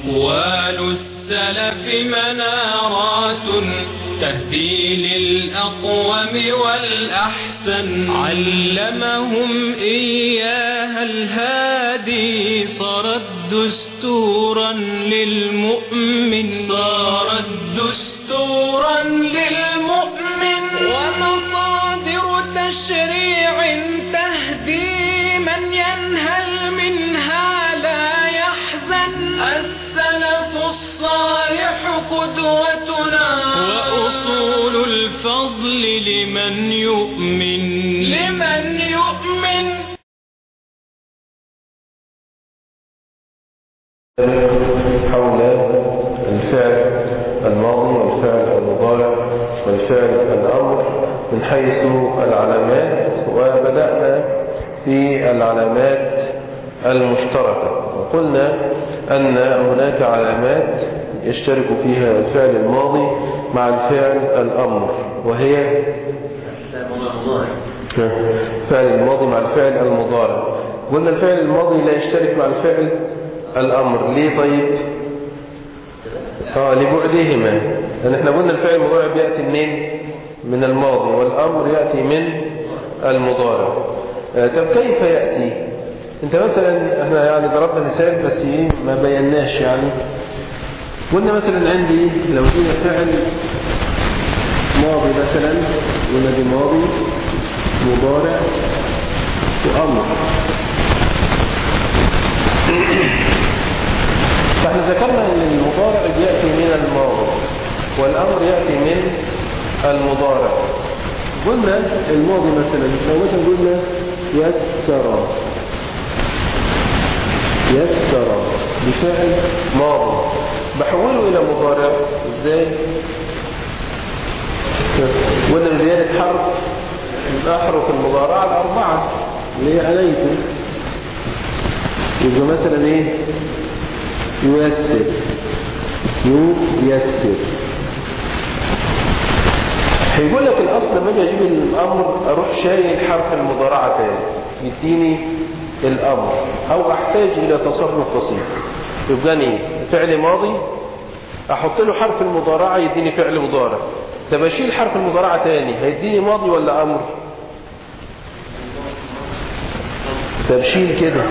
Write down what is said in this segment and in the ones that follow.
أقوال السلف منارات تهدي للأقوم والأحسن، علمهم إياها الهادي، صارت دستورا للمؤمن، صارت دستورا للمؤمن، ومصادر تشريع تهدي من ينهل منها لا يحزن. السلف الصالح قدوتنا، وأصول الفضل لمن يؤمن، لمن يؤمن. حول الفعل الماضي والفعل المضارع والفعل الأمر من حيث العلامات، وبدأنا في العلامات المشتركة، وقلنا أن هناك علامات يشترك فيها الفعل الماضي مع الفعل الأمر، وهي الفعل الماضي مع الفعل المضارع. قلنا الفعل الماضي لا يشترك مع الفعل الأمر. ليه طيب؟ لبعدهما، لأن احنا قلنا الفعل المضارع بيأتي منين؟ من الماضي، والأمر يأتي من المضارع. طب كيف يأتي؟ انت مثلا احنا يعني ضربنا مثال بس ما بيناش، يعني قلنا مثلا عندي لو جينا فعل ماضي مثلا، قلنا دي ماضي مضارع وأمر، فاحنا ذكرنا ان المضارع يأتي من الماضي والأمر يأتي من المضارع. قلنا الماضي مثلا لو مثلا قلنا يسر، يسر بفعل ماضي، بحوله إلى مضارع ازاي؟ قلنا زيادة حرف أحرف المضارعة الأربعة اللي هي عليكم، يبقى مثلا ايه؟ ييسر، ييسر. هيقول لك الأصل لما اجي أجيب الأمر أروح شايل حرف المضارعة تاني يديني الأمر، أو أحتاج إلى تصرف بسيط. يبقى فعل ماضي أحط له حرف المضارعة يديني فعل مضارع. طب أشيل حرف المضارعة تاني هيديني ماضي ولا أمر؟ طب شيل كده.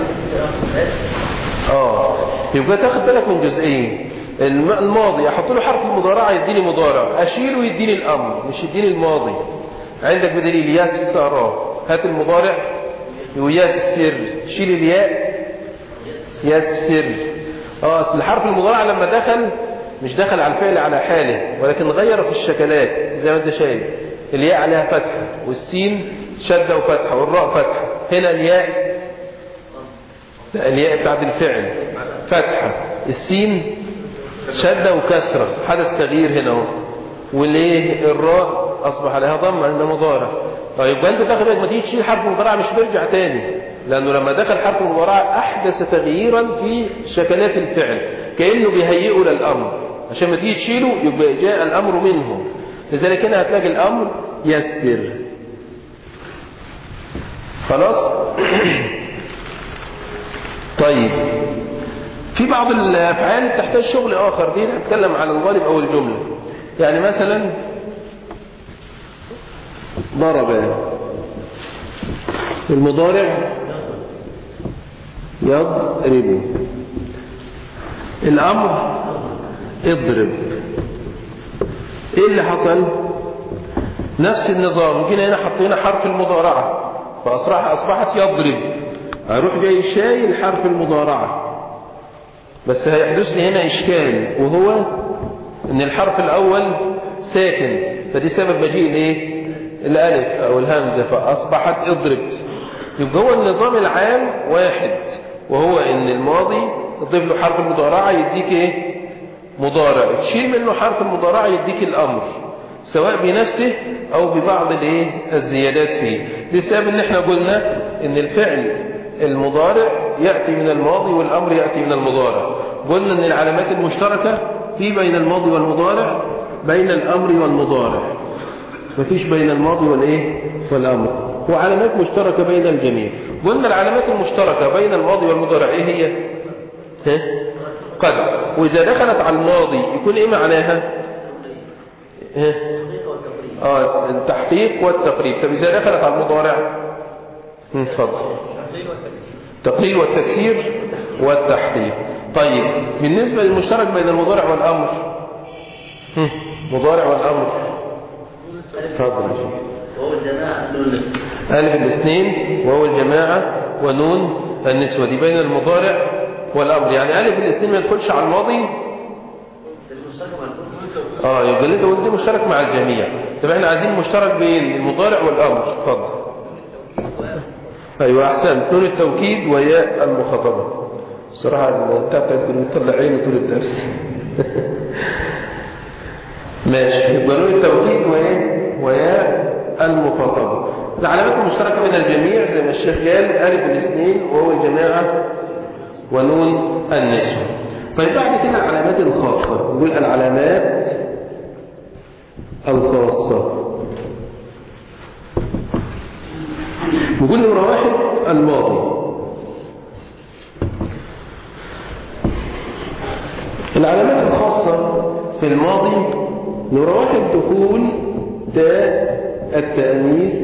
يبقى تاخد بالك من جزئين. الماضي احط له حرف المضارعه يديني مضارع، اشيله يديني الامر مش يديني الماضي. عندك بدليل يسر، هات المضارع ييسر، شيل الياء يسر. اصل حرف المضارعه لما دخل مش دخل على الفعل على حاله، ولكن غير في الشكلات زي ما انت شايف. الياء عليها فتحه، والسين شده وفتحه، والراء فتحه. هنا الياء، لا الياء بتاعت الفعل فتحة، السين شدة وكسرة، حدث تغيير هنا اهو. وليه الراء أصبح عليها ضمة عند مضارع. يبقى أنت تاخد بالك ما تيجي تشيل حرف المضارع مش بيرجع تاني، لأنه لما دخل حرف المضارع أحدث تغييرا في شكلات الفعل كأنه بيهيئه للأمر، عشان ما تيجي تشيله يبقى جاء الأمر منه. لذلك هنا هتلاقي الأمر يسر. خلاص؟ طيب في بعض الأفعال تحتاج شغل آخر، دي نتكلم على الغالب أو الجملة. يعني مثلا ضرب، المضارع يضرب، الأمر اضرب. ايه اللي حصل؟ نفس النظام، جينا هنا حطينا حرف المضارعة فأصبحت يضرب، هروح جاي شايل حرف المضارعة، بس هيحدث لي هنا إشكال، وهو إن الحرف الأول ساكن، فدي سبب مجيء الإيه؟ الألف أو الهمزة، فأصبحت اضرب. يبقى هو النظام العام واحد، وهو إن الماضي تضيف له حرف المضارعة يديك إيه؟ مضارع، تشيل منه حرف المضارعة يديك الأمر، سواء بنفسه أو ببعض الإيه؟ الزيادات فيه. لسبب إن إحنا قلنا إن الفعل المضارع يأتي من الماضي والأمر يأتي من المضارع. قلنا إن العلامات المشتركة في بين الماضي والمضارع بين الأمر والمضارع، مفيش بين الماضي والإيه؟ والأمر، وعلامات مشتركة بين الجميع. قلنا العلامات المشتركة بين الماضي والمضارع إيه هي؟ قد. وإذا دخلت على الماضي يكون إيه معناها؟ التحقيق والتقريب. طب إذا دخلت على المضارع اتفضل. التقليل والتكسير والتحقيق. طيب بالنسبة للمشترك بين المضارع والأمر، مضارع والأمر اتفضل يا شيخ. وهو الجماعة ألف الاثنين وهو الجماعة ونون النسوة، دي بين المضارع والأمر. يعني ألف الاثنين ما يدخلش على الماضي. يبقى اللي انت قلت مشترك مع الجميع. طب احنا عايزين مشترك بين المضارع والأمر. اتفضل. ايوه احسن. نون التوكيد وياء المخاطبة. الصراحة بتاعتكم بتطلع عيني طول الدرس. ماشي. يبقى نون التوكيد وياء المخاطبة. العلامات المشتركة بين الجميع زي ما الشيخ قال ألف الاثنين وهو الجماعة ونون النسوة. طيب بعد كده العلامات الخاصة. نقول العلامات الخاصة. نقول نمرة واحد الماضي. العلامات الخاصة في الماضي نمرة واحد دخول تاء التأنيث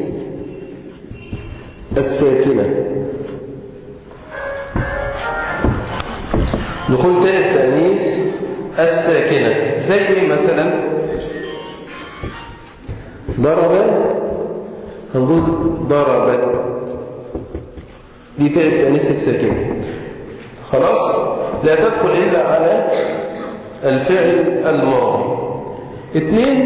الساكنة. دخول تاء التأنيث الساكنة زي مثلا ضرب، هنقول ضربت، دي تاء التأنيث الساكنة. خلاص لا تدخل إلا على الفعل الماضي. اثنين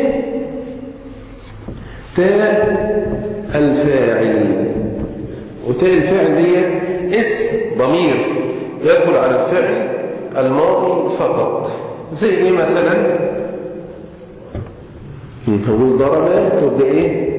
تاء الفاعل. وتاء الفاعل دي اسم ضمير يدخل على الفعل الماضي فقط. زي ايه مثلا؟ هو ضرب تبقى ايه؟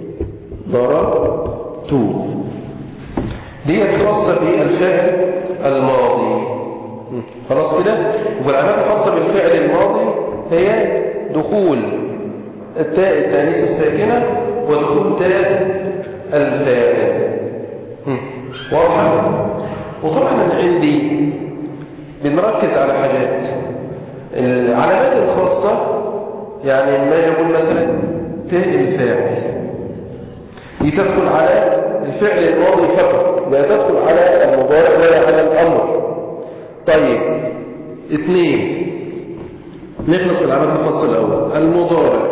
ضربت. دي خاصة بالفعل الماضي. خلاص كده. والعلامات الخاصة بالفعل الماضي هي دخول التاء التانيث الساكنة ودخول تاء الفاعل. واضح؟ وطبعا انا عندي بنركز على حاجات. العلامات الخاصة يعني ما يقول مثلا تاء الفاعل دي تدخل على الفعل الماضي فقط، لا تدخل على المضارع ولا على الأمر. طيب اثنين نخلص العلامات الخاصة الأول. المضارع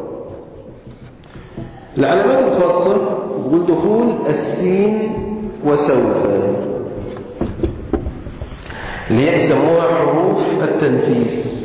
العلامات الخاصة بقول دخول السين وسوف اللي يسموها حروف التنفيس.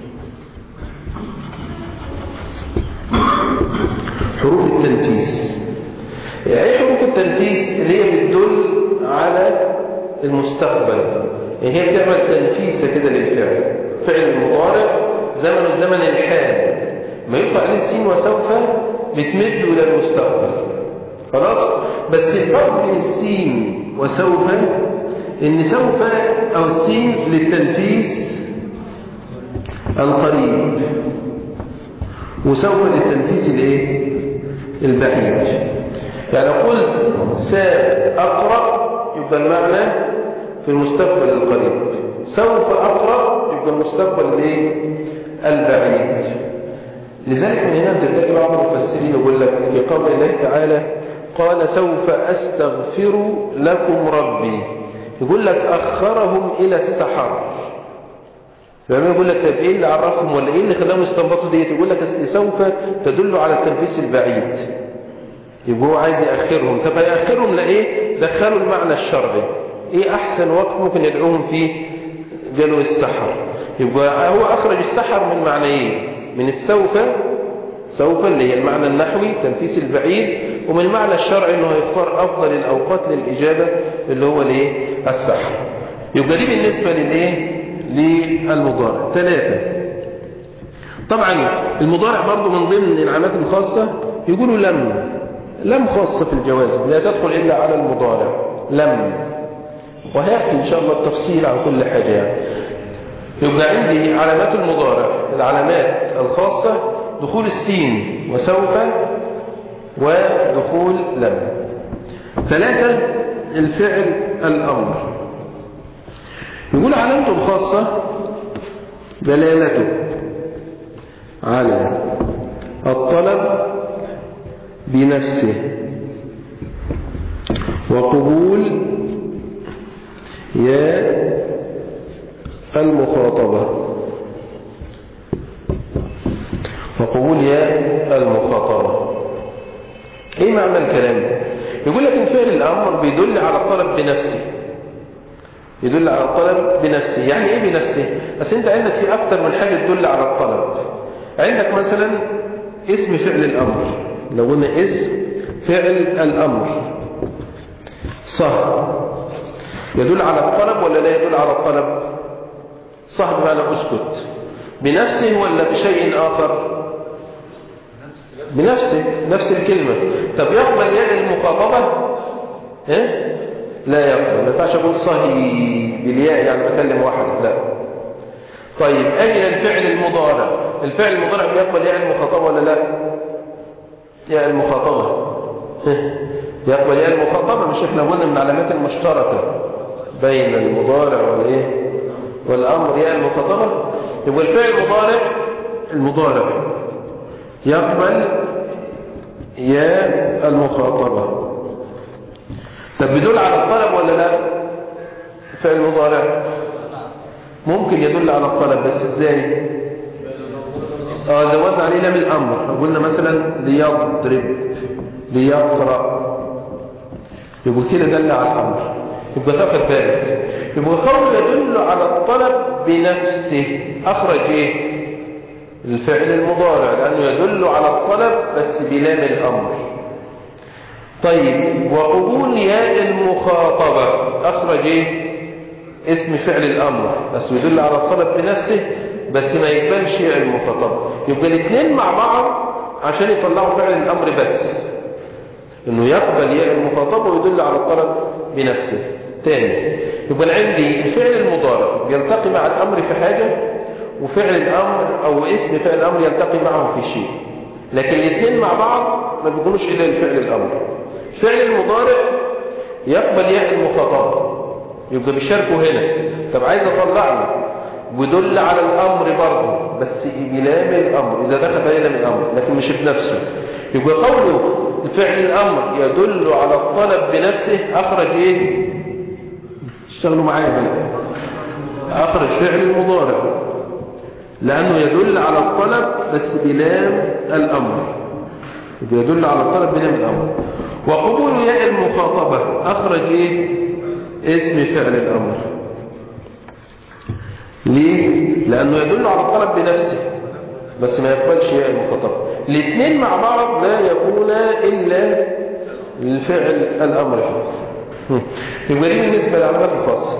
حروف التنفيس يعني حروف التنفيس اللي هي بتدل على المستقبل. يعني هي بتعمل تنفيسة كده للفعل. فعل المضارع زمن زمن الحال ما يطلع عليه السين وسوف بتمد إلى المستقبل. خلاص. بس الفرق بين السين وسوف إن سوف أو السين للتنفيس القريب وسوف للتنفيس الايه؟ البعيد. يعني قلت سأقرأ يبقى المعنى في المستقبل القريب، سوف أقرأ يبقى المستقبل الايه؟ البعيد. لذلك من هنا تلاقي بعض المفسرين يقول لك في قول الله تعالى قال سوف أستغفر لكم ربي، يقول لك أخرهم إلى السحر. فما يقول لك طب ايه اللي عرفهم ولا ايه اللي خلاهم يستنبطوا ديت؟ يقول لك سوف تدل على التنفيس البعيد، يبقى هو عايز يأخرهم. طب هيأخرهم لايه؟ دخلوا المعنى الشرعي. ايه احسن وقت ممكن يدعوهم فيه؟ قالوا السحر. يبقى هو اخرج السحر من معنيين، من السوف سوف اللي هي المعنى النحوي تنفيس البعيد، ومن المعنى الشرعي انه هيختار افضل الاوقات للاجابه اللي هو الايه؟ السحر. يبقى دي بالنسبه للايه؟ للمضارع. ثلاثة طبعا المضارع برضو من ضمن العلامات الخاصة يقولوا لم خاصة في الجوازم لا تدخل إلا على المضارع لم، وهيحكي إن شاء الله التفصيل عن كل حاجة يعني. يبقى عندي علامات المضارع العلامات الخاصة دخول السين وسوف ودخول لم. ثلاثة الفعل الأمر. يقول علامته الخاصة دلالته على الطلب بنفسه وقبول يا المخاطبة وقبول يا المخاطبة. ايه معنى الكلام؟ يقول لك ان فعل الامر بيدل على الطلب بنفسه، يدل على الطلب بنفسه. يعني ايه بنفسه؟ بس انت عندك في اكتر من حاجة تدل على الطلب. عندك مثلا اسم فعل الامر، لو قلنا اسم فعل الامر صح يدل على الطلب ولا لا يدل على الطلب؟ صح بمعنى اسكت. بنفسه ولا بشيء اخر؟ بنفسه، نفس الكلمة. طب يقبل ياء المخاطبة؟ إيه؟ لا يقبل. ما ينفعش اقول صهي بالياء يعني بكلم واحد، لا. طيب اجل الفعل المضارع، الفعل المضارع بيقبل ياء المخاطبة ولا لا؟ ياء المخاطبة يقبل ياء المخاطبة. مش احنا قلنا من العلامات المشتركة بين المضارع والايه والامر ياء المخاطبة؟ يبقى الفعل المضارع يقبل ياء المخاطبة. طب بيدل على الطلب ولا لا؟ فعل المضارع ممكن يدل على الطلب، بس ازاي؟ زودنا عليه لام الامر، قلنا مثلا ليضرب ليقرأ، يبقى كده دل على الامر، يبقى تاخد بالك. يبقى قوله يدل على الطلب بنفسه، اخرج ايه؟ الفعل المضارع، لانه يدل على الطلب بس بلام الامر. طيب وقبول ياء المخاطبة، اخرج ايه؟ اسم فعل الامر بس يدل على الطلب بنفسه بس ما يقبلش ياء المخاطبة. يبقى الاثنين مع بعض عشان يطلعوا فعل الامر، بس انه يقبل ياء المخاطبة ويدل على الطلب بنفسه. تاني، يبقى عندي الفعل المضارع يلتقي مع الامر في حاجة، وفعل الامر او اسم فعل الامر يلتقي معه في شيء، لكن الاثنين مع بعض ما بيكونوش الا الفعل الامر. فعل المضارع يقبل ياء المخاطبة، يبقى بيشاركه هنا. طب عايز اطلع له ويدل على الامر برضه بس بلام الامر اذا دخل عليه لام الامر، لكن مش بنفسه. يبقى قوله فعل الامر يدل على الطلب بنفسه، اخرج ايه؟ اشتغلوا معايا بقى. اخرج فعل المضارع لانه يدل على الطلب بس بلام الامر، يبقى يدل على الطلب بلام الامر. وقبول ياء المخاطبة اخرج ايه؟ اسم فعل الامر. ليه؟ لانه يدل على الطلب بنفسه بس ما يقبلش ياء المخاطبة. الاثنين مع بعض لا يكونا الا الفعل الامر. يبقى دي بالنسبه للعلامات الخاصه.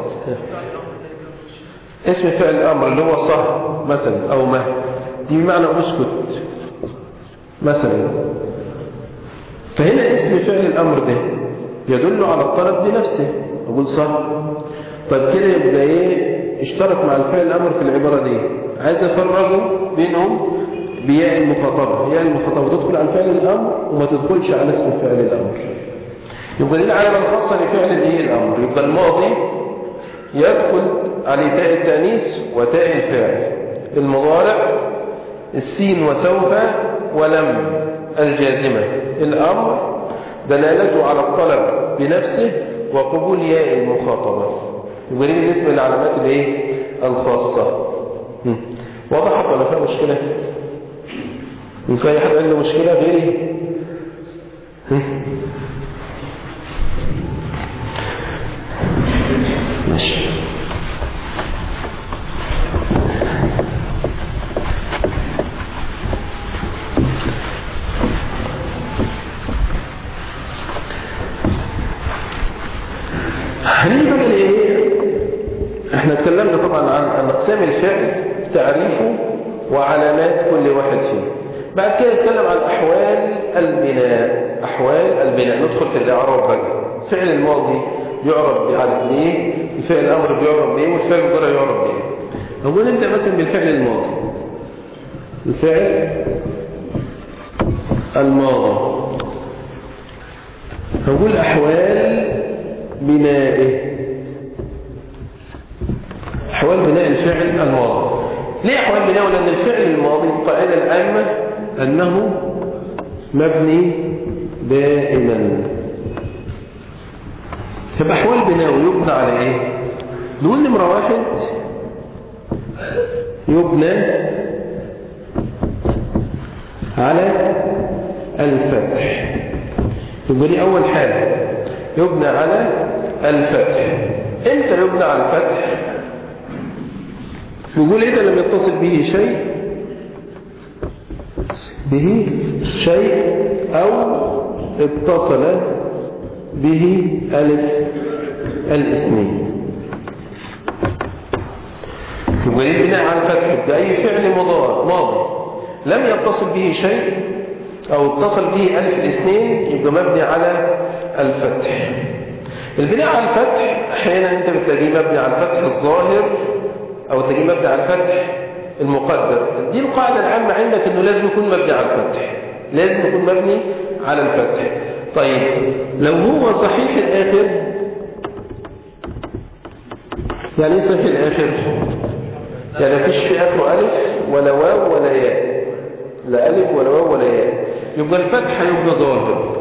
اسم فعل الامر اللي هو صح مثلا او ما، دي بمعنى اسكت مثلا. فهنا اسم فعل الامر ده يدل على الطلب بنفسه، اقول صح. طيب كده يبقى ايه؟ اشترك مع الفعل الامر في العباره دي. عايز افرقه بينهم بياء المخاطبه. ياء المخاطبه تدخل على فعل الامر وما تدخلش على اسم فعل الامر. يبقى دي العلامه الخاصه لفعل الايه الامر. يبقى الماضي يدخل عليه تاء التانيث وتاء الفاعل، المضارع السين وسوف ولم الجازمه، الامر دلالته على الطلب بنفسه وقبول ياء المخاطبه. يبقى دي بالنسبه للعلامات الايه الخاصه. وضحت ولا فيها مشكله؟ يمكن اي حد عنده مشكله غيري؟ ماشي. هنيجي بقى لايه؟ احنا اتكلمنا طبعا عن اقسام الفعل، تعريفه وعلامات كل واحد فيه. بعد كده نتكلم عن احوال البناء. احوال البناء ندخل في الاعراب بقى. الفعل الماضي يعرب بعدد ايه، الفعل الامر بيعرب بايه، والفعل المضارع يعرب بايه. نقول نبدا مثلا بالفعل الماضي. الفعل الماضي نقول احوال بنائه. احوال بناء الفعل الماضي ليه أحوال بناء؟ لأن الفعل الماضي القاعدة العامة أنه مبني دائما. طب أحوال بناء يبنى على إيه؟ نقول نمرة واحد يبنى على الفتح. يبقى دي أول حاجة، يبنى على الفتح. إمتى يبنى على الفتح؟ نقول إذا لم يتصل به شيء أو اتصل به ألف الاثنين. يبقى البناء على الفتح بأي فعل ماضي لم يتصل به شيء أو اتصل به ألف الاثنين يبقى مبني على الفتح. البناء على الفتح أحيانا أنت بتلاقيه مبني على الفتح الظاهر أو تلاقيه مبني على الفتح المقدر. دي القاعدة العامة عندك أنه لازم يكون مبني على الفتح، لازم يكون مبني على الفتح. طيب لو هو صحيح الآخر، يعني ايه صحيح الآخر؟ يعني مفيش في آخره ألف ولا واو ولا ياء، لا ألف ولا واو ولا ياء، يبقى الفتح يبقى ظاهر.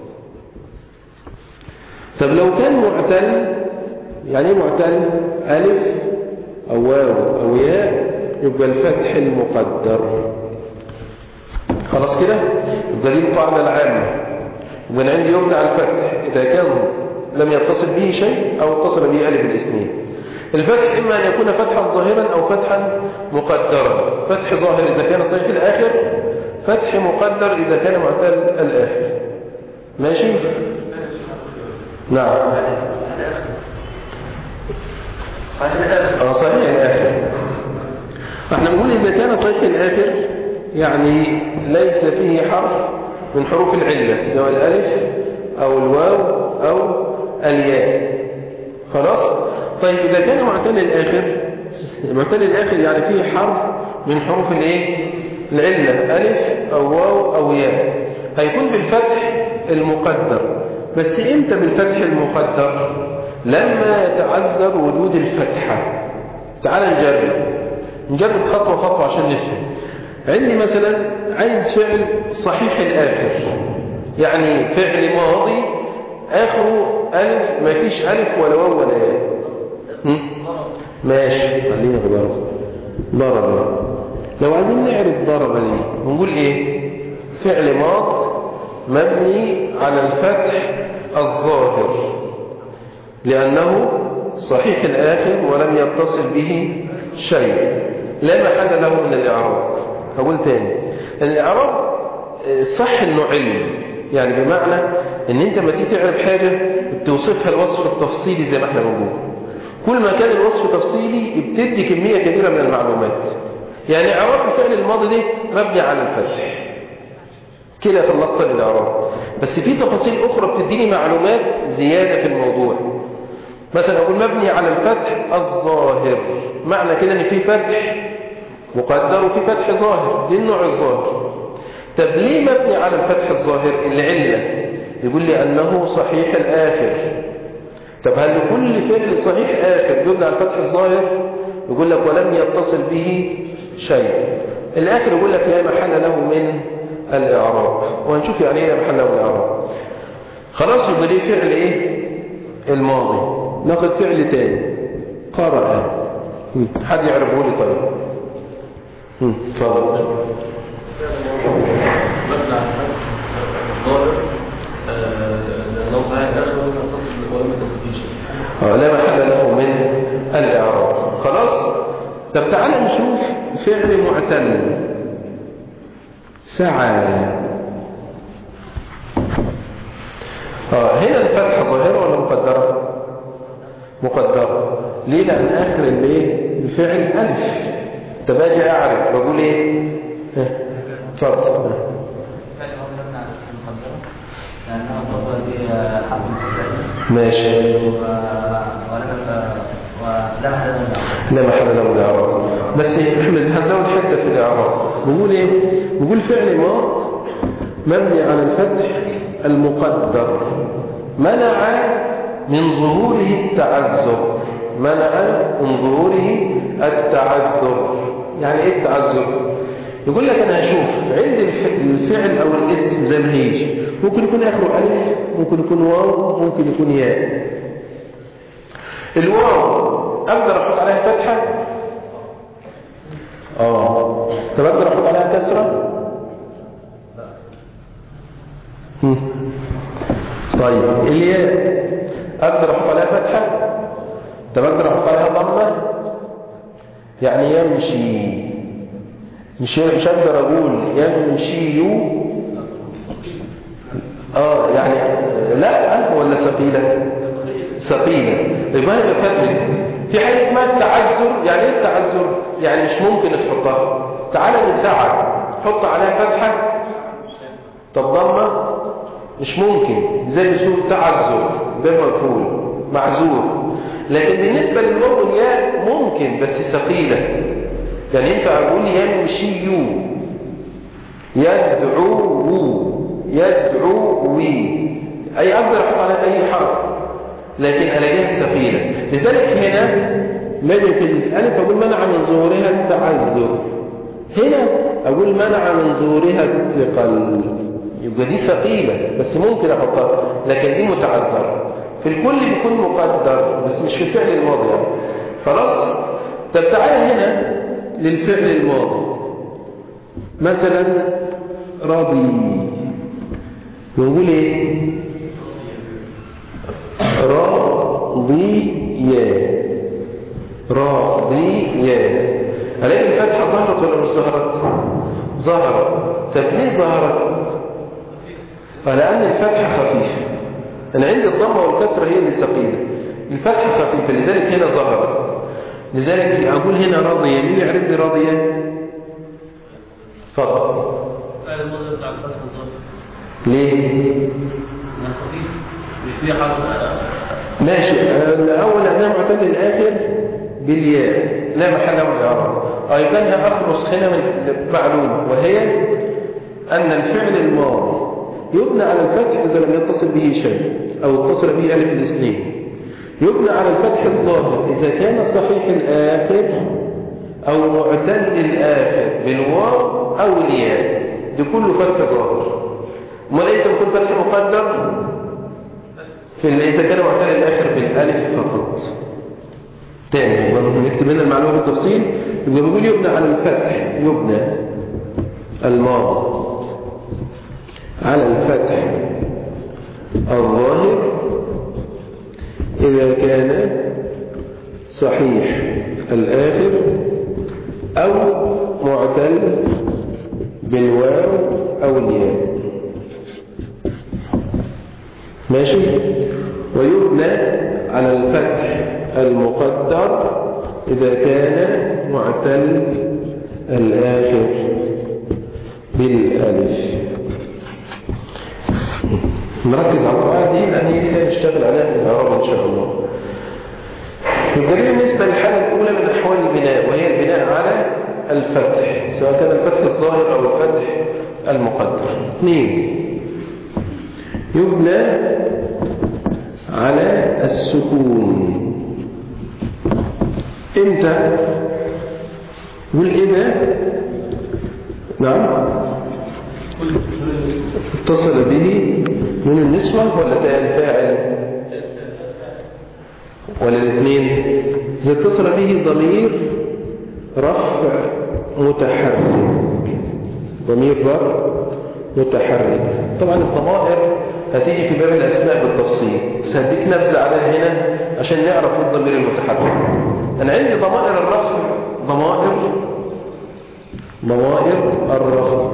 طب لو كان معتل، يعني ايه معتل؟ ألف أو واو أو ياء، يبقى الفتح المقدر. خلاص كده؟ يبقى دي القاعدة العامة. يبقى عندي يبنى على الفتح إذا كان لم يتصل به شيء أو اتصل به ألف الاثنين. الفتح إما أن يكون فتحا ظاهرا أو فتحا مقدرا. فتح ظاهر إذا كان صحيح الآخر، فتح مقدر إذا كان معتل الآخر. ماشي؟ نعم. صحيح الآخر. احنا نقول إذا كان صحيح الآخر يعني ليس فيه حرف من حروف العلة سواء الألف أو الواو أو الياء. خلاص؟ طيب إذا كان معتل الآخر يعني فيه حرف من حروف الايه؟ العلة، ألف أو واو أو ياء، هيكون بالفتح المقدر. بس إمتى بالفتح المقدر؟ لما يتعذر وجود الفتحة. تعال نجرب خطوة خطوة عشان نفهم. عندي مثلا عايز فعل صحيح الآخر، يعني فعل ماضي آخره ألف، ما فيش ألف ولا واو ولا ياء. ماشي، خلينا في ضرب. لو عايزين نعرف ضرب دي نقول ايه؟ فعل ماض مبني على الفتح الظاهر لأنه صحيح الآخر ولم يتصل به شيء، لا محل له من الإعراب. هقول تاني، الإعراب صح إنه علم، يعني بمعنى إن أنت ما تيجي تعرف حاجة بتوصفها الوصف التفصيلي زي ما احنا بنقول. كل ما كان الوصف تفصيلي بتدي كمية كبيرة من المعلومات. يعني إعراب الفعل الماضي ده مبني على الفتح كده خلصت الإعراب، بس في تفاصيل أخرى بتديني معلومات زيادة في الموضوع. مثلا أقول مبني على الفتح الظاهر، معنى كده إن في فتح مقدر وفي فتح ظاهر، دي النوع الظاهر. طب ليه مبني على الفتح الظاهر؟ العلة يقول لي أنه صحيح الآخر. طب هل كل فعل صحيح آخر يبنى على الفتح الظاهر؟ يقول لك ولم يتصل به شيء. الآخر يقول لك لا محل له من الإعراب، وهنشوف يعني ايه محل له من الإعراب. خلاص، يبقى دي فعل ايه؟ الماضي. ناخد فعل تاني، قرأ. حد يعرفه لي؟ طيب اتفضل. مبنى على الفتح الظاهر لأنه صحيح الآخر ولم يتصل به شيء، لا محل له من الإعراب. خلاص. طب تعالى نشوف فعل معتل، سعى. هنا الفتحة ظاهرة ولا مقدرة؟ مقدرة. ليه؟ لأن آخر الفعل ألف. طب أجي أعرف بقول إيه؟ اتفضل. لأنه اتصل به حرف ماشي. لا محل له من الإعراب. بس احمد هنزود حتة في الإعراب. بقول ايه؟ بقول فعل ماض مبني على الفتح المقدر منع من ظهوره التعذر. منع من ظهوره التعذر. يعني ايه التعذر؟ يقول لك انا هشوف عند الفعل او الاسم زي ما هيجي، ممكن يكون اخره الف، ممكن يكون واو، ممكن يكون ياء. الواو اقدر احط عليها فتحه؟ طب اقدر احط عليها كسره؟ طيب الياء اقدر احط عليها فتحه؟ طب اقدر احط عليها ضمه؟ يعني يمشي، مش اقدر اقول يمشي يعني لا ولا ثقيله؟ ثقيله. يبقى انا بفرق في حاجه اسمها التعذر. يعني ايه التعذر؟ يعني مش ممكن تحطها. تعالى نساعد، حط عليها فتحه. طب ضمه مش ممكن، زي بسوء تعذر ده مفعول معذور. لكن بالنسبه للواو والياء ممكن بس ثقيله. يعني ينفع اقول يمشي، يدعوي، اي اقدر احط عليها اي حرف، لكن الاقيها ثقيله. لذلك هنا لما في الالف اقول منع من ظهورها التعذر، هنا اقول منع من ظهورها الثقل. يبقى دي ثقيله بس ممكن احطها، لكن دي متعذره. في الكل بيكون مقدر بس مش في الفعل الماضي يعني. خلاص. طب تعالى هنا للفعل الماضي، مثلا راضي، نقول ايه؟ راضية. ألاقي الفتحة ظهرت ولا مش ظهرت؟ ظهرت. طب ليه ظهرت؟ لأن الفتحة خفيفة. أنا عندي الضمة والكسرة هي اللي ثقيلة، الفتحة خفيفة، لذلك هنا ظهرت. لذلك أقول هنا راضية. مين يعرف لي راضية؟ فضل. ليه؟ مش فيها حرف. ماشي. الأول أنها معتل الآخر بالياء لا محل له من الإعراب. أيضا أخلص هنا من معلومة، وهي أن الفعل الماضي يبنى على الفتح إذا لم يتصل به شيء أو اتصل به ألف الاثنين. يبنى على الفتح الظاهر إذا كان صحيح الآخر أو معتل الآخر بالواو أو الياء. دي كله فتح ظاهر. أمال إيه تكون فتح مقدر؟ إذا كان معتل الآخر بالألف فقط. تاني نكتب لنا المعلومة بالتفصيل. يبقى بيقول يبنى على الفتح، يبنى الماضي على الفتح الظاهر إذا كان صحيح الآخر أو معتل بالواو أو الياء. ماشي. ويبنى على الفتح المقدر إذا كان معتل الآخر بالألف. نركز على القواعد دي لأن هي دي نشتغل عليها في الإعراب إن شاء الله. يبقى بالنسبة للحالة الأولى من أحوال البناء، وهي البناء على الفتح، سواء كان الفتح الظاهر أو الفتح المقدر. 2. يبنى على السكون. امتى؟ والإذا نعم اتصل به من النسوة ولا تاء الفاعل ولا الاثنين؟ إذا اتصل به ضمير رفع متحرك، ضمير رفع متحرك. طبعا الضمائر هتيجي في باب الأسماء بالتفصيل، بس هديك نبذة عليها هنا عشان نعرف الضمير المتحرك. أنا عندي ضمائر الرفع، ضمائر الرفع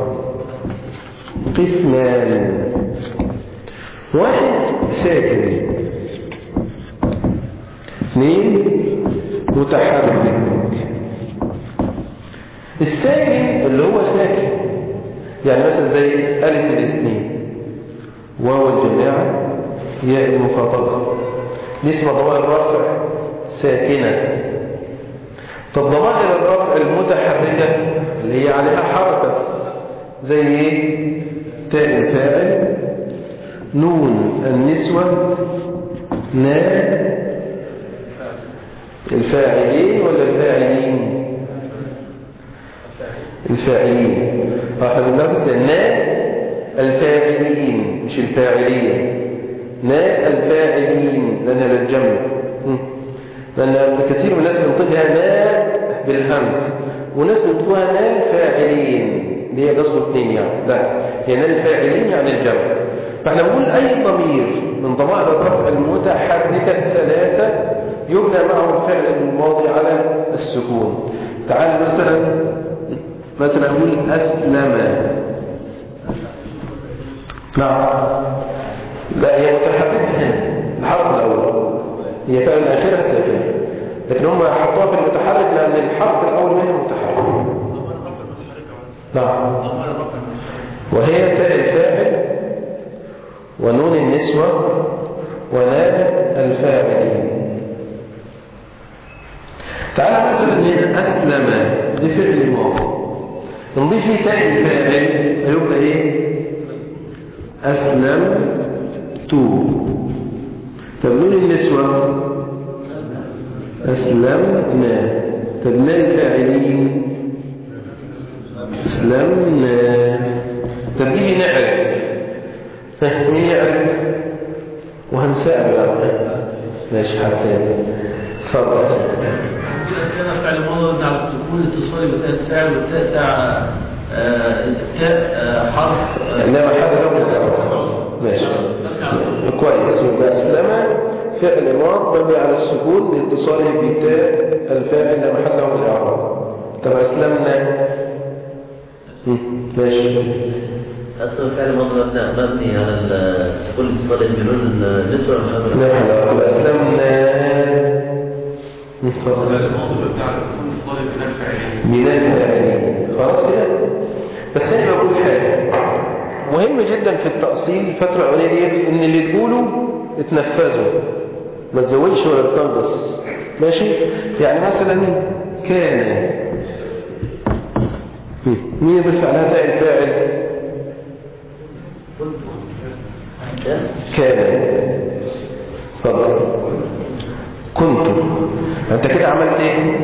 قسمان. واحد ساكن، 2 متحرك. الساكن اللي هو ساكن يعني مثلا زي ألف الاثنين، واو الجماعة، ياء المخاطبة، دي اسمها ضمائر الرفع ساكنة. طب ضمائر الرفع المتحركة اللي هي عليها حركة زي ايه؟ تاء الفاعل، نون النسوة، نا الفاعلين ولا الفاعلين؟ الفاعلين. احنا بنركز نا الفاعلين مش الفاعلين. نا الفاعلين لأنها للجمع. لأن كثير من الناس بينطقها نا بالهمز، وناس بينطقها نا الفاعلين اللي هي قصده اثنين يعني. لا، هي نا الفاعلين يعني الجمع. فاحنا بنقول أي ضمير من ضمائر الرفع المتحركة الثلاثة يبنى معه الفعل الماضي على السكون. تعال مثلا نقول أسلم. نعم، لا هي متحركة هنا الحرف الأول، هي فعلا الأخيرة ساكنة، لكن هم حطوها في المتحرك لأن الحرف الأول منها متحرك. نعم، وهي تاء الفاعل ونون النسوة ونال الفاعلين. تعالى مثلا هنا أسلم دي فعل ماضي، نضيف لي تاء الفاعل يبقى ايه؟ أسلمت. طب نون النسوة أسلمنا. طب نال الفاعلين أسلمنا. طب دي نعرف مين يعرف وهنسأل بقى. ماشي حتى اتفضل. كان فعل ماضي على السكون اتصالي بتاء الفاعل والتاء التاء حرف انما حاجه لو ماشي كويس. يبقى أسلم فعل ماض مبني على السكون لاتصاله بتاء الفاعل لا محل له من الاعراب. طب أسلمنا ماشي. أصل فعل ماضي مبني على السكون اتصاله بنون النسوة محل. نعم، طب أسلمنا من الفاعلين. خلاص كده. بس انا بقول حاجه مهم جدا في التأصيل الفتره الاولانيه دي، ان اللي تقوله اتنفذوا، ما تزودش ولا تنقص. ماشي؟ يعني مثلا كان، مين يضيف عليها تاء الفاعل؟ كان. اتفضل. كنت. انت كده عملت ايه؟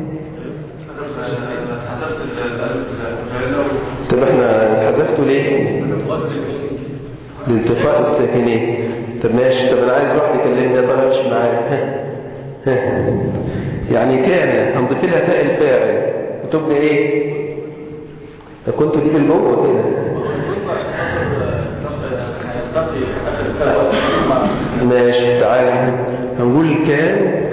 طب احنا حذفته ليه؟ لالتقاء الساكنين. طب ماشي. طب انا عايز واحد يكلمني طب مش معايا. يعني كان هنضيف لها تاء الفاعل وتبقى ايه؟ كنت دي بالجوه كده. ماشي. تعالى هنقول كان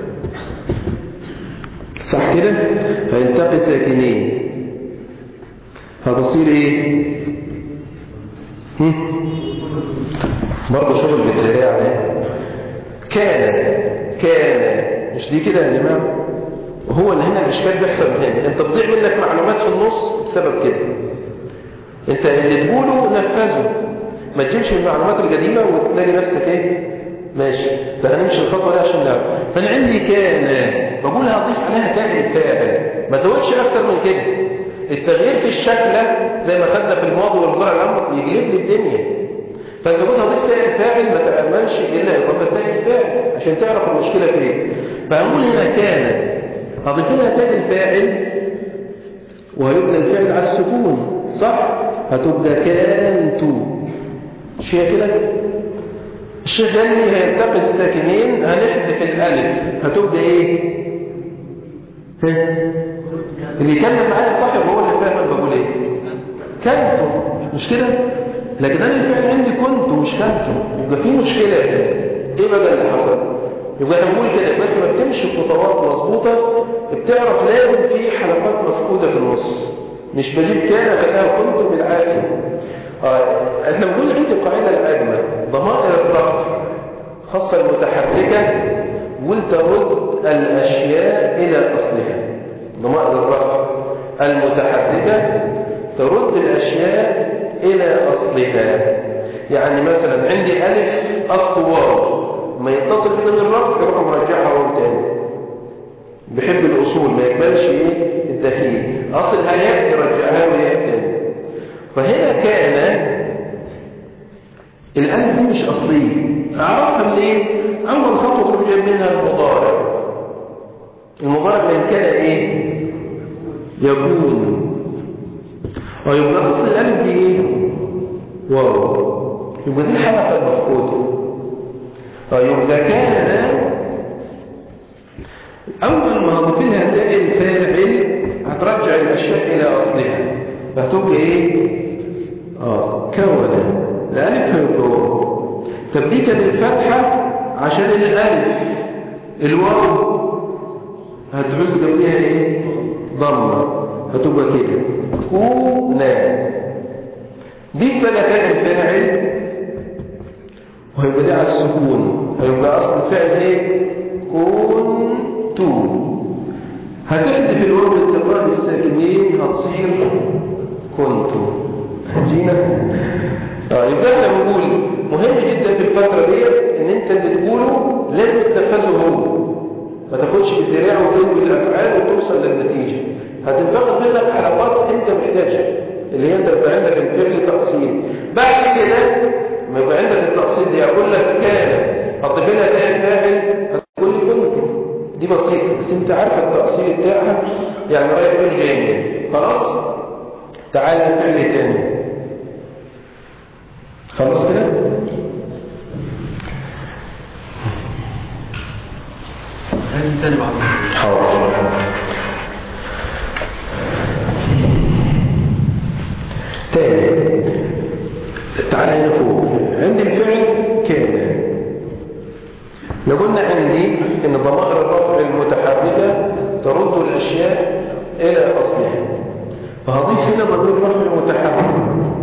صح كده، هيلتقي ساكنين هتصير ايه؟ برضه شغل بالدراع ده. كان مش دي كده يا جماعه؟ وهو اللي هنا الاشكال بيحصل هنا، انت بتضيع منك معلومات في النص بسبب كده. انت اللي تقوله نفذه، ما تجيبش المعلومات القديمه وتلاقي نفسك ايه؟ ماشي. فهنمشي الخطوه دي عشان نعرف. فانا عندي كان بقول هضيف عليها تاء الفاعل، ما زودش اكتر من كده. التغيير في الشكل زي ما خدنا في الماضي والمضارع الامر يجلب لي الدنيا. فانت قلت هضيف تاء الفاعل ما تاملش الا اضافه تاء الفاعل عشان تعرف المشكله فين. فهنقول هنا كان هضيف لها تاء الفاعل وهيبنى الفعل على السكون صح؟ هتبقى كانت. مش هي كده؟ الشيخ قال لي هيلتقي الساكنين هنحذف الالف هتبقى ايه؟ اللي يكمل معايا صاحب هو اللي فاهم انا بقول ايه. كنت مش كده؟ لكن انا الفعل عندي كنت مش كنت، يبقى في مشكله. ايه بقى اللي حصل؟ يبقى انا بقول كده بس ما بتمشي بخطوات مظبوطه بتعرف لازم في حلقات مفقوده في النص. مش بجيب كان خلاها كنت بالعافيه. احنا بنقول عندي قاعده الاجمل ضمائر الرفع خاصه المتحركه ولترد الاشياء الى اصلها. ضمائر الرفع المتحركه ترد الاشياء الى اصلها. يعني مثلا عندي الف اصل واو ما يتصل بضمير الرفع يروح مرجعها واو تاني. بحب الاصول ما يقبلش ايه الدخيل. اصل هياء يرجعها وياء تاني. فهنا كان الالف دي مش اصليه. اعرفها منين؟ اول خطوه تروح جايب منها المضارع. المضارع من كان ايه؟ يكون. ويبقى أصل الألف دي إيه؟ واو. يبقى دي الحركة المفقودة. يبقى كان أول ما هضيفلها تاء الفاعل هترجع الأشياء إلى أصلها، فهتبقى إيه؟ كون. الألف هيبقى واو. طب دي كانت الفتحة عشان الألف، الواو هتعوز جنبها إيه؟ ضمة، هتبقى كده كونا. دي بقى تاء الفاعل وهيبقى دي على السكون، هيبقى أصل الفعل إيه؟ كنتو. هتحذف الواو بالتقاء الساكنين هتصير كنتو. هجينا يبقى احنا بنقول مهم جدا في الفترة دي ان انت اللي تقوله لازم تنفذه هو، ما تاخدش بالدراع وتنوي الافعال وتوصل للنتيجة. هتنفقد منك حلقات انت محتاجها، اللي هي انت يبقى عندك الفعل تقسيم. بعد كده ما يبقى عندك التقسيم دي اقول لك كان هضيف لها تاء الفاعل هتقول لي كنت. دي بسيطة بس انت عارف التقسيم بتاعها يعني رايح فين جاي منين. خلاص تعالى الفعل تاني. خلاص كده هذه تاني بعض. حاضر. تاني تعالى هنا فوق عندي الفعل كان. لو قلنا عندي ان ضمائر الرفع المتحركة ترد الاشياء الى اصلها، فهضيف هنا ضمير رفع متحرك.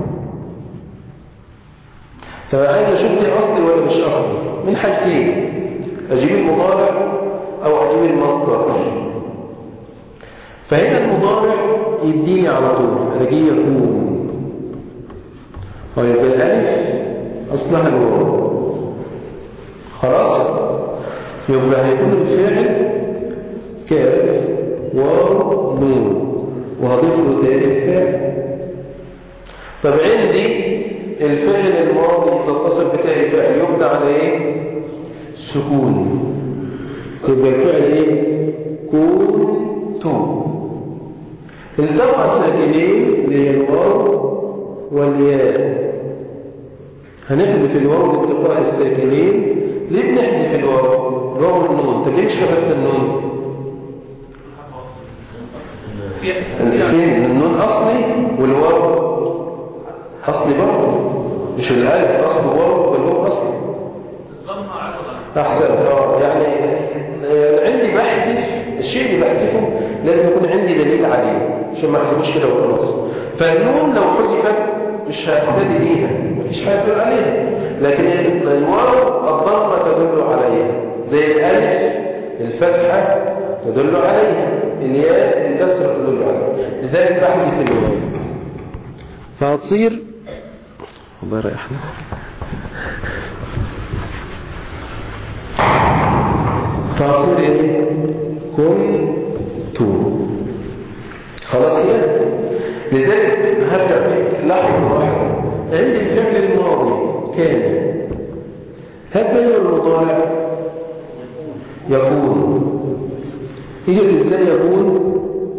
طب عايز اشوف دي اصلي ولا مش اصلي من حاجتين، اجيب المضارع او اجيب المصدر. فهنا المضارع يديني على طول الاقيه يكون، ويبقى الالف اصلها الواو. خلاص يبقى هيكون الفعل كاف واو نون وهضيف له تاء الفاعل. طب عندي الفعل الماضي اذا اتصل بتاء الفاعل يبدا على ايه؟ سكون. يبقى الفعل ايه؟ كنتم. التقى ساكنين اللي هي الواو والياء، هنحذف الواو لالتقاء الساكنين. ليه بنحذف الواو؟ الواو والنون. طب ليه مش حذفنا النون؟ فين النون اصلي والواو اصلي برضه، مش الالف اصل واو والواو اصلي. احسن. يعني عندي بحذف الشيء اللي بحذفه لازم يكون عندي دليل عليه عشان ما احذفوش كده وخلاص. فالنون لو حذفت مش ههتدي بيها، مفيش حاجه تدل عليها. لكن الواو الضمه تدل عليها، زي الالف الفتحه تدل عليها، الياء الكسره تدل عليها. لذلك بحذف الواو فهتصير الله يريحنا. فهتصير ايه؟ كنتم. خلاص كده. لذلك هرجع فيك لحظه واحده عند الفعل الماضي كان، هل بين المضارع يكون يجب ازاي يكون؟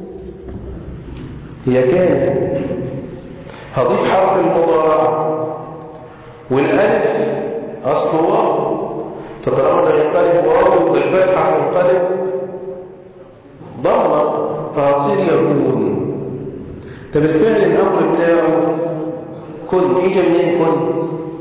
هي كان هضيف حرف المضارع والالف اصل واو، فطالما ينقلب واو بالفتحه هتنقلب ضمه فهتصير يكون. طب الفعل الامر بتاعه كن، اجى منين كن؟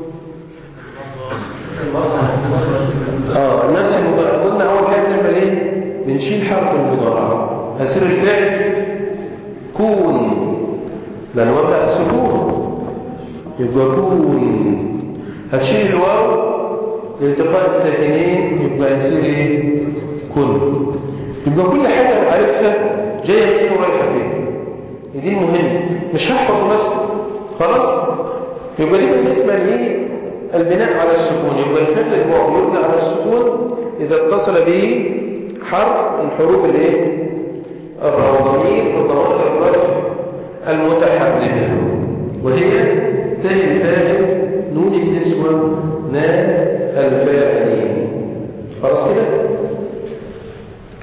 الناس المضارع قلنا اول حاجه بنعمل ايه؟ بنشيل حرف المضارع، هيصير الفعل كون لان وضع السكون يبقى كون. هتشيل الواو لالتقاء الساكنين يبقى يصير ايه؟ كن. يبقى كل حاجه عارفها جايه منين ورايحه فين. دي المهم، مش هحفظ بس خلاص. يبقى دي بالنسبه لي البناء على السكون. يبقى الفعل الماضي يبنى على السكون اذا اتصل به حرف من حروف الايه؟ الضمير وضمائر الرفع المتحركه، وهي تاء الفاعل نون النسوه نا الفاعلين. خلاص كده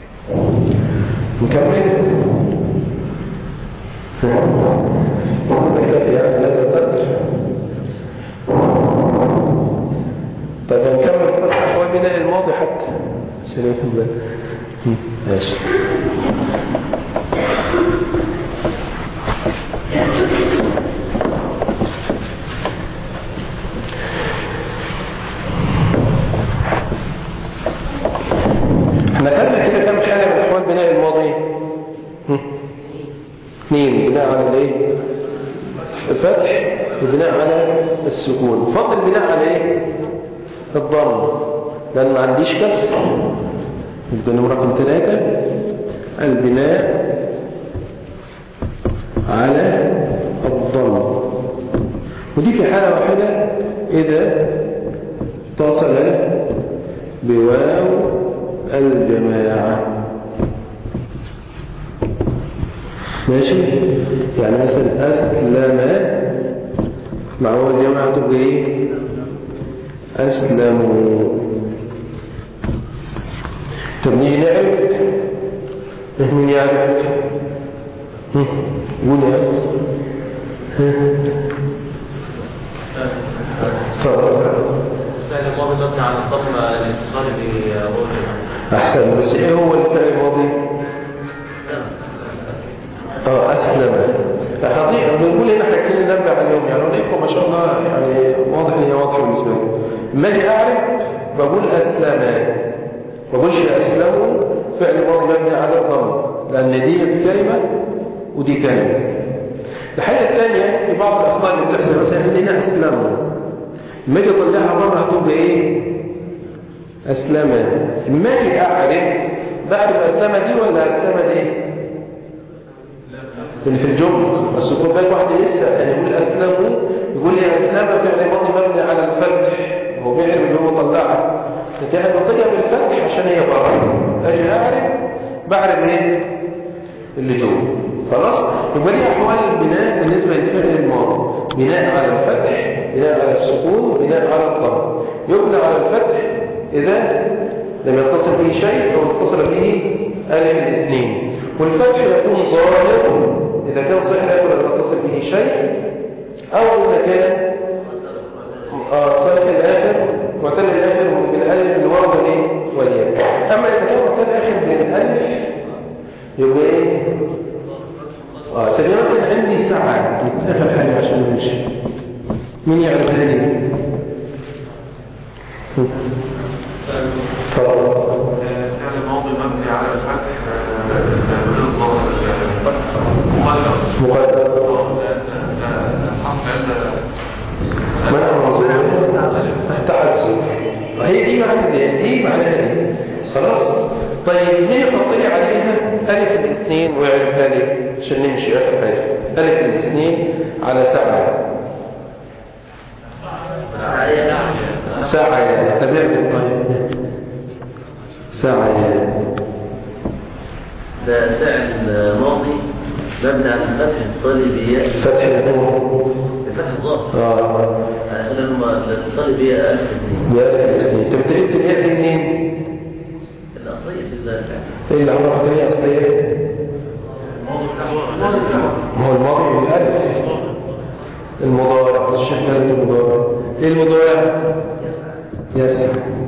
نكمل. يعني هذا القدر. طيب هنكمل بس أحوال بناء الماضي حتى عشان يفهم بالك. ماشي. احنا خدنا كده كم حاجة من أحوال بناء الماضي؟ 2 بناء على الايه؟ الفتح وبناء على السكون. فضل بناء على ايه؟ الضم، لأن ما عنديش كسر. يبقى رقم 3 البناء على الضم، ودي في حالة واحدة إذا اتصل بواو الجماعة. ماشي؟ يعني مثلا أسلم مع واو الجماعة تبقى إيه؟ أسلموا. طب نيجي نعرف مين يعرف؟ قول يا أنس. الفعل الماضي مبني على الضم الاتصال بواو الجماعة. أحسن. بس إيه هو الفعل الماضي؟ أسلم. حقيقة بنقول هنا حاجتين نرجع عليهم، يعني الإخوة ما شاء الله يعني واضح إن هي واضحة بالنسبة لي. لما أجي أعرف بقول أسلم، ما بقولش أسلموا فعل ماضي مبني على الضم، لأن دي كلمة ودي كلمة. الحاجة الثانية في بعض الأخطاء اللي بتحصل مثلا إن هنا أسلموا، لما أجي أطلعها مرة هتبقى إيه؟ أسلم. لما أجي أعرف بعرف أسلم دي ولا أسلم دي؟ اللي في الجملة بس يكون بالك واحد يسأل يعني يقول أسلموا، يقول لي أسلم فعل ماضي مبني على الفتح، هو بيعرف اللي هو طلعها، لكن احنا بنطلعها بالفتح عشان هي ضرر. أجي أعرف بعرف إيه؟ اللي جوه. خلاص؟ يبقى دي أحوال البناء بالنسبة للفعل الماضي: بناء على الفتح، بناء على السكون، بناء على الضم. يبنى على الفتح إذا لم يتصل به شيء أو اتصل به ألف الاثنين، والفتح يكون ظاهر إذا كان صحيح لا يتصل به شيء، أو إذا كان صحيح الآخر معتل الآخر بالألف الواو والياء. أما إذا كان معتل الآخر بالألف يبقى إيه؟ طب مثلا عندي ساعة آخر حاجة عشان نمشي، مين يعرف هذه؟ فعل الماضي مبني على الفتح مقدر التعسف. هي دي معنى دي معناها دي. خلاص. طيب مين يحط لي عليها ألف الاثنين ويعرفها لي عشان نمشي آخر حاجة؟ ألف الاثنين على ساعة. ساعة تبعنا. طيب ساعة ده فعل ماضي مبني على الفتح الصليبية. فتح النور. الفتح الظاهر. لما الصليبية ألف اثنين. بألف اثنين. طب انت جبت الياء دي منين؟ الأصلية في الفعل. ايه اللي عمرها الدنيا أصلية؟ ما هو الماضي بالألف. المضارع الشهر المضارع. ايه المضارع؟ يسع.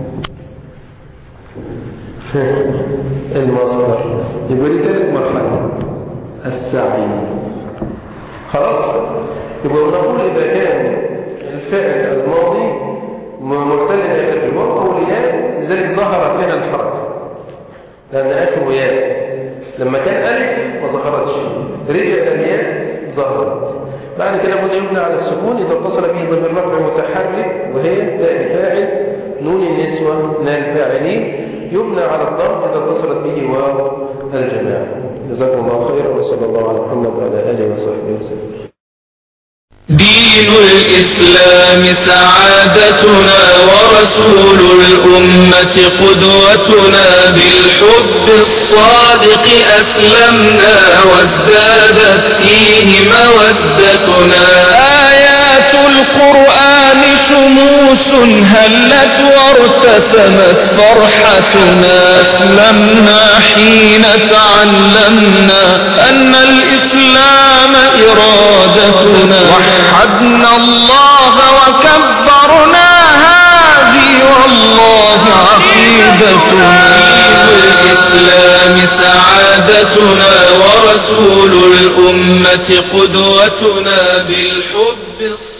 المصدر. يبقى دي ثالث مرحلة السعي. خلاص. يبقى نقول إذا كان الفعل الماضي مرتل آخر بواو أو الياء لذلك ظهرت هنا الحركة لأن آخر ياء. لما كان ألف ما ظهرتش، رجع الياء ظهرت. بعد كده قلنا يبنى على السكون إذا اتصل به ضمير رفع متحرك وهي تاء الفاعل نون النسوة نال الفاعلين. يبنى على الضم إذا اتصلت به واو الجماعة. جزاكم الله خيرا وصلى الله على محمد وعلى آله وصحبه وسلم. دين الإسلام سعادتنا ورسول الأمة قدوتنا، بالحب الصادق أسلمنا وازدادت فيه مودتنا. آيات القرآن شموس هلت وارتسمت فرحتنا، أسلمنا حين تعلمنا أن الإسلام إرادة سعادتنا وحدنا الله وكبرنا هذه والله عقيدتنا الإسلام سعادتنا ورسول الأمة قدوتنا بالحب